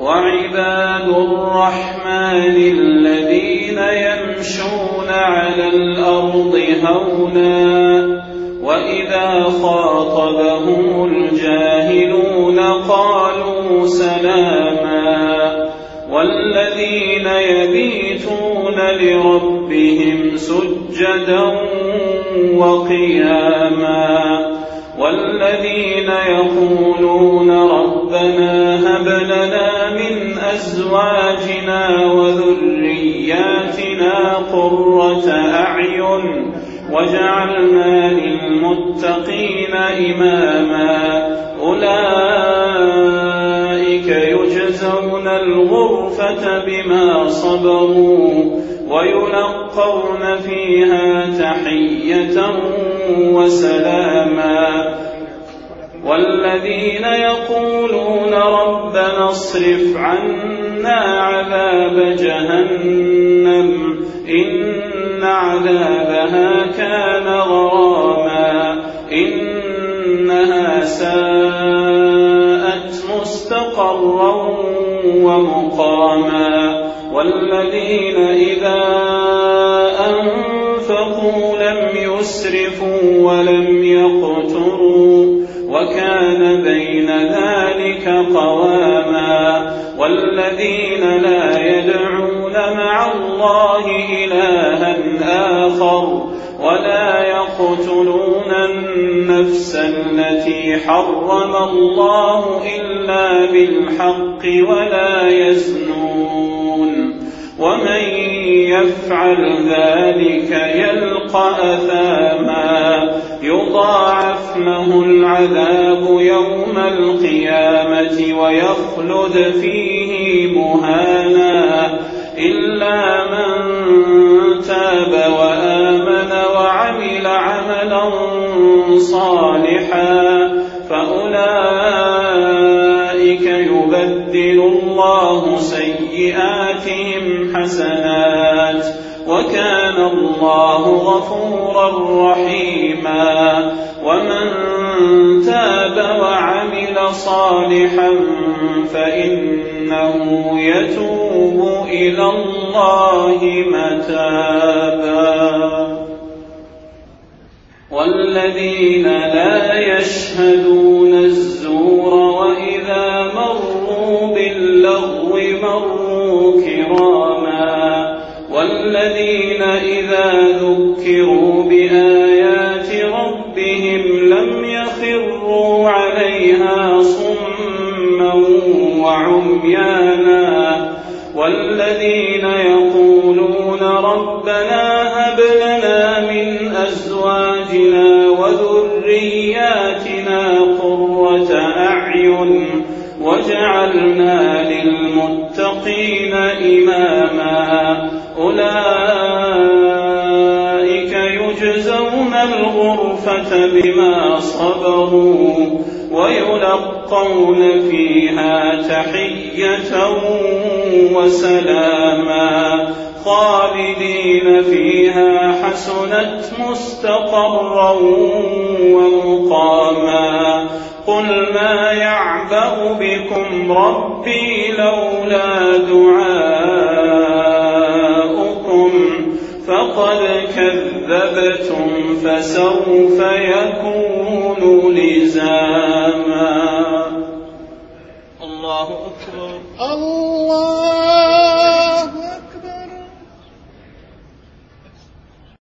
وعباد الرحمن الذين يمشون على الأرض هونا وإذا خاطبهم الجاهلون قالوا سلاما والذين يبيتون لربهم سجدا وقياما والذين يقولون ربنا هب لنا من أزواجنا وذرياتنا قرة أعين وجعلنا للمتقين إماما أولئك يجزون الغرفة بما صبروا ويلقون فيها تحية وسلاما والذين يقولون ربنا اصرف عنا عذاب جهنم إن عذابها كان غراما إنها ساءت مستقرا ومقاما والذين إذا أنفقوا لم يسرفوا ولم يقتروا وكان بين ذلك قواما والذين لا يدعون مع الله إلها آخر ولا يقتلون النفس التي حرم الله إلا بالحق ولا يزنون ومن يفعل ذلك يلقى أثاما يضاعف له العذاب يوم القيامة ويخلد فيه مهانا إلا من تاب وآمن وعمل عملا صالحا فأولئك يبدل الله سيئاتهم حسنات وكان الله غفورا رحيما ومن تاب وعمل صالحا فإنه يتوب إلى الله متابا والذين لا يشهدون الزور وإذا مروا باللغو مروا كراما والذين إذا ذكروا بآيات ربهم لم يخروا عليها صما وعميانا والذين يقولون ربنا هب لنا من أزواجنا وذرياتنا قرة أعين وجعلنا للمتقين إماما أولئك يجزون الغرفة بما صبروا ويلقون فيها تحية وسلاما خالدين فيها حسنت مستقرا ومقاما قل ما يعبأ بكم ربي لولا دعاؤكم فقد كذبتم فسوف يكون لزاما. الله أكبر. الله